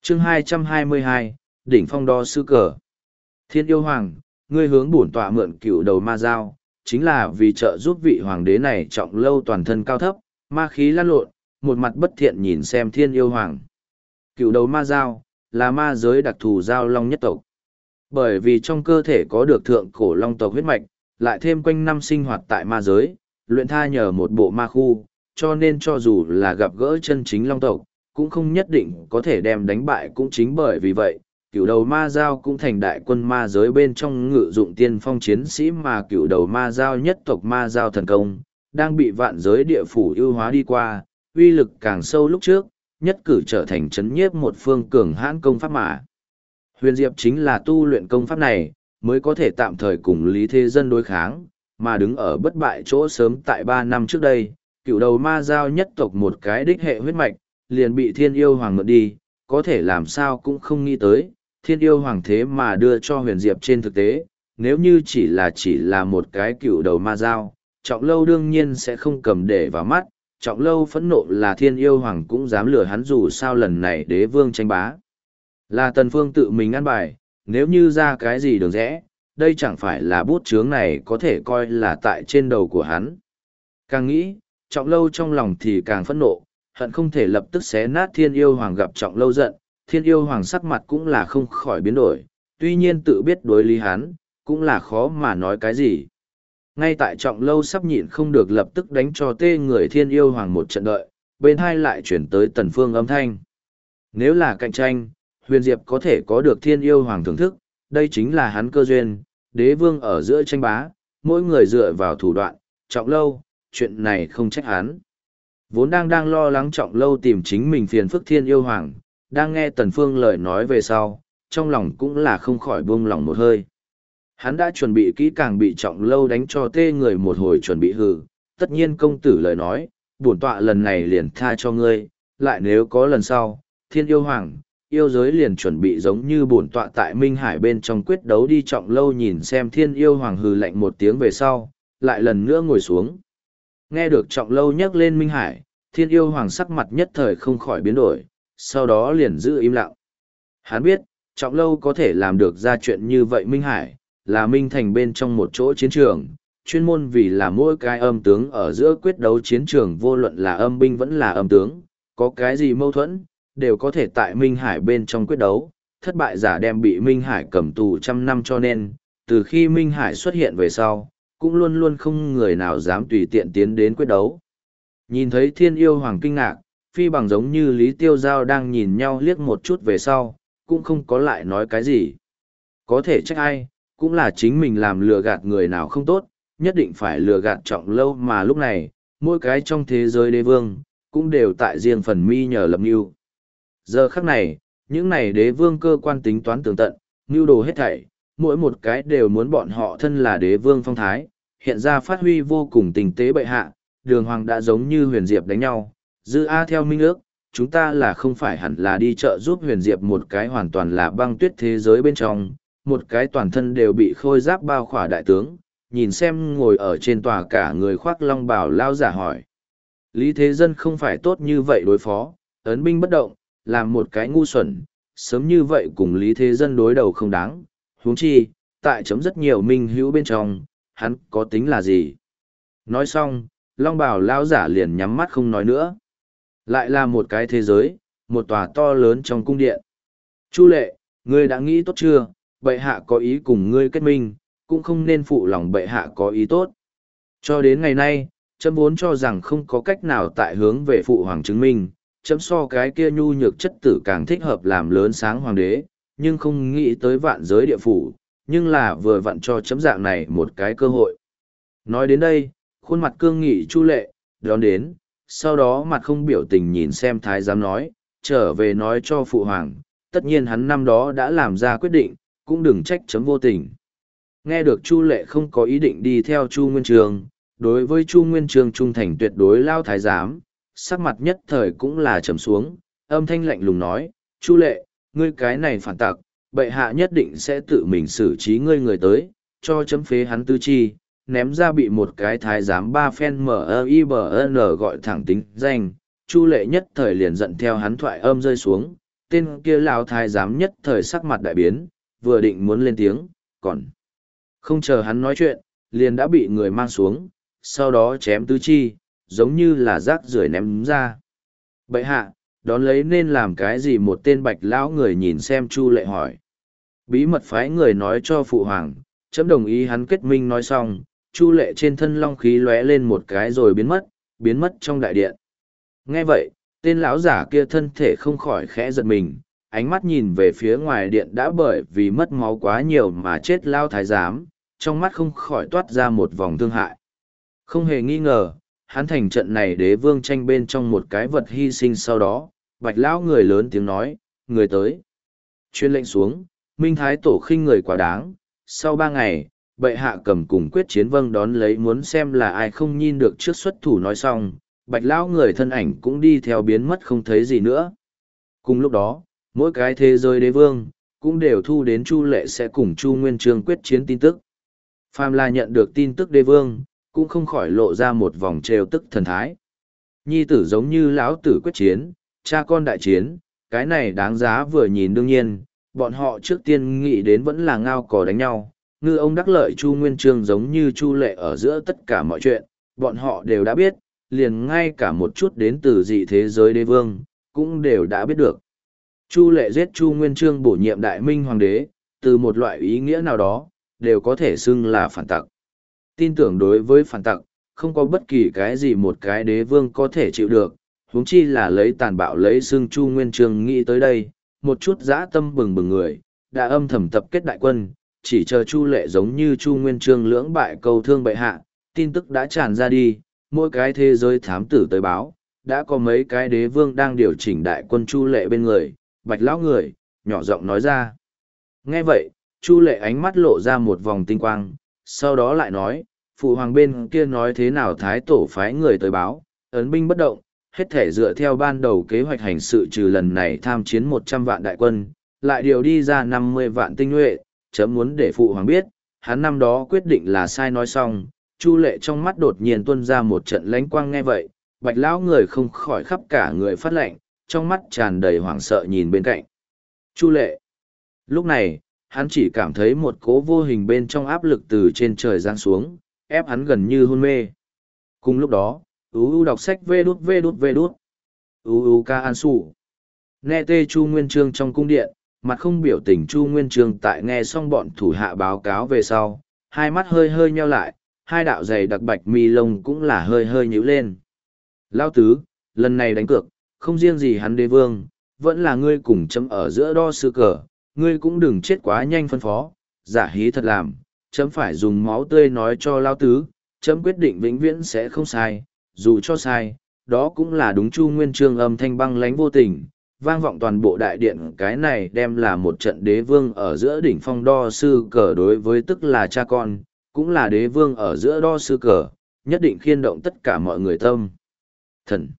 chương 222, đỉnh phong đo sư cờ. Thiên yêu hoàng, ngươi hướng bổn tọa mượn cựu đầu ma dao, chính là vì trợ giúp vị hoàng đế này trọng lâu toàn thân cao thấp, ma khí lan lộn, một mặt bất thiện nhìn xem thiên yêu hoàng. Cựu đầu ma dao, là ma giới đặc thù giao long nhất tộc. Bởi vì trong cơ thể có được thượng cổ long tộc huyết mạch, lại thêm quanh năm sinh hoạt tại ma giới, luyện tha nhờ một bộ ma khu, cho nên cho dù là gặp gỡ chân chính long tộc, cũng không nhất định có thể đem đánh bại. Cũng chính bởi vì vậy, cựu đầu ma giao cũng thành đại quân ma giới bên trong ngự dụng tiên phong chiến sĩ, mà cựu đầu ma giao nhất tộc ma giao thần công, đang bị vạn giới địa phủ ưu hóa đi qua, uy lực càng sâu lúc trước, nhất cử trở thành chấn nhiếp một phương cường hãn công pháp mà. Huyền Diệp chính là tu luyện công pháp này, mới có thể tạm thời cùng Lý Thế Dân đối kháng, mà đứng ở bất bại chỗ sớm tại 3 năm trước đây, cựu đầu ma giao nhất tộc một cái đích hệ huyết mạch, liền bị thiên yêu hoàng mượn đi, có thể làm sao cũng không nghĩ tới, thiên yêu hoàng thế mà đưa cho Huyền Diệp. Trên thực tế, nếu như chỉ là một cái cựu đầu ma giao, Trọng Lâu đương nhiên sẽ không cầm để vào mắt. Trọng Lâu phẫn nộ là thiên yêu hoàng cũng dám lừa hắn, dù sao lần này đế vương tranh bá là Tần Phương tự mình ăn bài, nếu như ra cái gì đường rẽ, đây chẳng phải là bút chướng này có thể coi là tại trên đầu của hắn. Càng nghĩ, Trọng Lâu trong lòng thì càng phẫn nộ, hận không thể lập tức xé nát thiên yêu hoàng. Gặp Trọng Lâu giận, thiên yêu hoàng sắc mặt cũng là không khỏi biến đổi, tuy nhiên tự biết đối lý hắn, cũng là khó mà nói cái gì. Ngay tại Trọng Lâu sắp nhịn không được lập tức đánh cho tê người thiên yêu hoàng một trận đợi, bên hai lại chuyển tới Tần Phương âm thanh. Nếu là cạnh tranh, Huyền Diệp có thể có được thiên yêu hoàng thưởng thức, đây chính là hắn cơ duyên. Đế vương ở giữa tranh bá, mỗi người dựa vào thủ đoạn. Trọng Lâu, chuyện này không trách hắn. Vốn đang lo lắng Trọng Lâu tìm chính mình phiền phức thiên yêu hoàng, đang nghe Tần Phương lời nói về sau, trong lòng cũng là không khỏi buông lòng một hơi. Hắn đã chuẩn bị kỹ càng, bị Trọng Lâu đánh cho tê người một hồi chuẩn bị hừ. Tất nhiên công tử lời nói, bổn tọa lần này liền tha cho ngươi, lại nếu có lần sau, thiên yêu hoàng, yêu giới liền chuẩn bị giống như bổn tọa tại Minh Hải bên trong quyết đấu đi. Trọng Lâu nhìn xem thiên yêu hoàng hừ lạnh một tiếng về sau, lại lần nữa ngồi xuống. Nghe được Trọng Lâu nhắc lên Minh Hải, thiên yêu hoàng sắc mặt nhất thời không khỏi biến đổi, sau đó liền giữ im lặng. Hắn biết, Trọng Lâu có thể làm được ra chuyện như vậy. Minh Hải là Minh Thành bên trong một chỗ chiến trường, chuyên môn vì là mỗi cái âm tướng ở giữa quyết đấu chiến trường, vô luận là âm binh vẫn là âm tướng, có cái gì mâu thuẫn, đều có thể tại Minh Hải bên trong quyết đấu. Thất bại giả đem bị Minh Hải cầm tù 100 năm, cho nên, từ khi Minh Hải xuất hiện về sau, cũng luôn luôn không người nào dám tùy tiện tiến đến quyết đấu. Nhìn thấy thiên yêu hoàng kinh ngạc, Phi Bằng giống như Lý Tiêu Giao đang nhìn nhau liếc một chút về sau, cũng không có lại nói cái gì. Có thể trách ai, cũng là chính mình làm lừa gạt người nào không tốt, nhất định phải lừa gạt Trọng Lâu. Mà lúc này, mỗi cái trong thế giới đế vương, cũng đều tại riêng phần mi nhờ lập mưu. Giờ khắc này, những này đế vương cơ quan tính toán tường tận, mưu đồ hết thảy, mỗi một cái đều muốn bọn họ thân là đế vương phong thái, hiện ra phát huy vô cùng tinh tế. Bệ hạ, Đường Hoàng đã giống như Huyền Diệp đánh nhau, dư A theo minh ước, chúng ta là không phải hẳn là đi trợ giúp Huyền Diệp. Một cái hoàn toàn là băng tuyết thế giới bên trong, một cái toàn thân đều bị khôi giáp bao khỏa đại tướng, nhìn xem ngồi ở trên tòa cả người khoác long bào lao giả hỏi. Lý Thế Dân không phải tốt như vậy đối phó, ấn binh bất động, làm một cái ngu xuẩn, sớm như vậy cùng Lý Thế Dân đối đầu không đáng, huống chi, tại chấm rất nhiều minh hữu bên trong, hắn có tính là gì? Nói xong, long bào lao giả liền nhắm mắt không nói nữa. Lại là một cái thế giới, một tòa to lớn trong cung điện. Chu Lệ, ngươi đã nghĩ tốt chưa? Bệ hạ có ý cùng ngươi kết minh, cũng không nên phụ lòng bệ hạ có ý tốt. Cho đến ngày nay, chấm vốn cho rằng không có cách nào tại hướng về phụ hoàng chứng minh, chấm so cái kia nhu nhược chất tử càng thích hợp làm lớn sáng hoàng đế, nhưng không nghĩ tới vạn giới địa phủ, nhưng là vừa vặn cho chấm dạng này một cái cơ hội. Nói đến đây, khuôn mặt cương nghị Chu Lệ đón đến, sau đó mặt không biểu tình nhìn xem thái giám nói, trở về nói cho phụ hoàng, tất nhiên hắn năm đó đã làm ra quyết định, cũng đừng trách chấm vô tình. Nghe được Chu Lệ không có ý định đi theo Chu Nguyên Chương, đối với Chu Nguyên Chương trung thành tuyệt đối lao thái giám, sắc mặt nhất thời cũng là trầm xuống, âm thanh lạnh lùng nói, Chu Lệ, ngươi cái này phản tặc, bệ hạ nhất định sẽ tự mình xử trí ngươi người tới, cho chấm phế hắn tư chi, ném ra. Bị một cái thái giám ba phen MIBN gọi thẳng tính danh, Chu Lệ nhất thời liền giận theo hắn thoại âm rơi xuống, tên kia lão thái giám nhất thời sắc mặt đại biến, vừa định muốn lên tiếng, còn không chờ hắn nói chuyện, liền đã bị người mang xuống, sau đó chém tứ chi, giống như là rác rưởi ném ra. Bậy hạ, đón lấy nên làm cái gì? Một tên bạch lão người nhìn xem Chu Lệ hỏi. Bí mật phái người nói cho phụ hoàng, chấm đồng ý. Hắn kết minh nói xong, Chu Lệ trên thân long khí lóe lên một cái rồi biến mất trong đại điện. Nghe vậy, tên lão giả kia thân thể không khỏi khẽ giật mình, ánh mắt nhìn về phía ngoài điện đã bởi vì mất máu quá nhiều mà chết lao thái giám, trong mắt không khỏi toát ra một vòng thương hại. Không hề nghi ngờ, hắn thành trận này đế vương tranh bên trong một cái vật hy sinh. Sau đó, bạch lão người lớn tiếng nói, người tới. Chuyên lệnh xuống, Minh Thái Tổ khinh người quá đáng. Sau 3 ngày, bệ hạ cầm cùng quyết chiến vâng đón lấy, muốn xem là ai không nhìn được trước xuất thủ. Nói xong, bạch lão người thân ảnh cũng đi theo biến mất không thấy gì nữa. Cùng lúc đó, mỗi cái thế giới đế vương cũng đều thu đến Chu Lệ sẽ cùng Chu Nguyên Chương quyết chiến tin tức. Phàm là nhận được tin tức đế vương, cũng không khỏi lộ ra một vòng trêu tức thần thái. Nhi tử giống như lão tử quyết chiến, cha con đại chiến, cái này đáng giá vừa nhìn. Đương nhiên, bọn họ trước tiên nghĩ đến vẫn là ngao cò đánh nhau. Ngư ông đắc lợi Chu Nguyên Chương giống như Chu Lệ ở giữa tất cả mọi chuyện, bọn họ đều đã biết, liền ngay cả một chút đến từ dị thế giới đế vương, cũng đều đã biết được. Chu Lệ giết Chu Nguyên Chương bổ nhiệm đại minh hoàng đế, từ một loại ý nghĩa nào đó, đều có thể xưng là phản tặc. Tin tưởng đối với phản tặc, không có bất kỳ cái gì một cái đế vương có thể chịu được, huống chi là lấy tàn bạo lấy xưng Chu Nguyên Chương. Nghĩ tới đây, một chút dã tâm bừng bừng người, đã âm thầm tập kết đại quân, chỉ chờ Chu Lệ giống như Chu Nguyên Chương lưỡng bại cầu thương bệ hạ. Tin tức đã tràn ra đi, mỗi cái thế giới thám tử tới báo, đã có mấy cái đế vương đang điều chỉnh đại quân Chu Lệ bên người. Bạch lão người, nhỏ giọng nói ra. Nghe vậy, Chu Lệ ánh mắt lộ ra một vòng tinh quang, sau đó lại nói, phụ hoàng bên kia nói thế nào? Thái Tổ phái người tới báo, ấn binh bất động, hết thể dựa theo ban đầu kế hoạch hành sự, trừ lần này tham chiến 100 vạn đại quân, lại điều đi ra 50 vạn tinh nhuệ, chấm muốn để phụ hoàng biết, hắn năm đó quyết định là sai. Nói xong, Chu Lệ trong mắt đột nhiên tuôn ra một trận lánh quang. Nghe vậy, Bạch lão người không khỏi khắp cả người phát lạnh, trong mắt tràn đầy hoảng sợ nhìn bên cạnh Chu Lệ. Lúc này, hắn chỉ cảm thấy một cỗ vô hình bên trong áp lực từ trên trời giáng xuống, ép hắn gần như hôn mê. Cùng lúc đó, đọc sách vê đút. Ca An Sủ. Nghe tê Chu Nguyên Chương trong cung điện, mặt không biểu tình Chu Nguyên Chương tại nghe xong bọn thủ hạ báo cáo về sau, hai mắt hơi hơi nheo lại, hai đạo dày đặc bạch mi lông cũng là hơi hơi nhíu lên. Lao tứ, lần này đánh cược, không riêng gì hắn đế vương, vẫn là ngươi cùng chấm ở giữa đo sư cờ, ngươi cũng đừng chết quá nhanh. Phân phó, giả hí thật làm, chấm phải dùng máu tươi nói cho Lao tứ, chấm quyết định vĩnh viễn sẽ không sai, dù cho sai, đó cũng là đúng. Chu Nguyên Chương âm thanh băng lãnh vô tình, vang vọng toàn bộ đại điện. Cái này đem là một trận đế vương ở giữa đỉnh phong đo sư cờ, đối với tức là cha con, cũng là đế vương ở giữa đo sư cờ, nhất định khiên động tất cả mọi người tâm thần.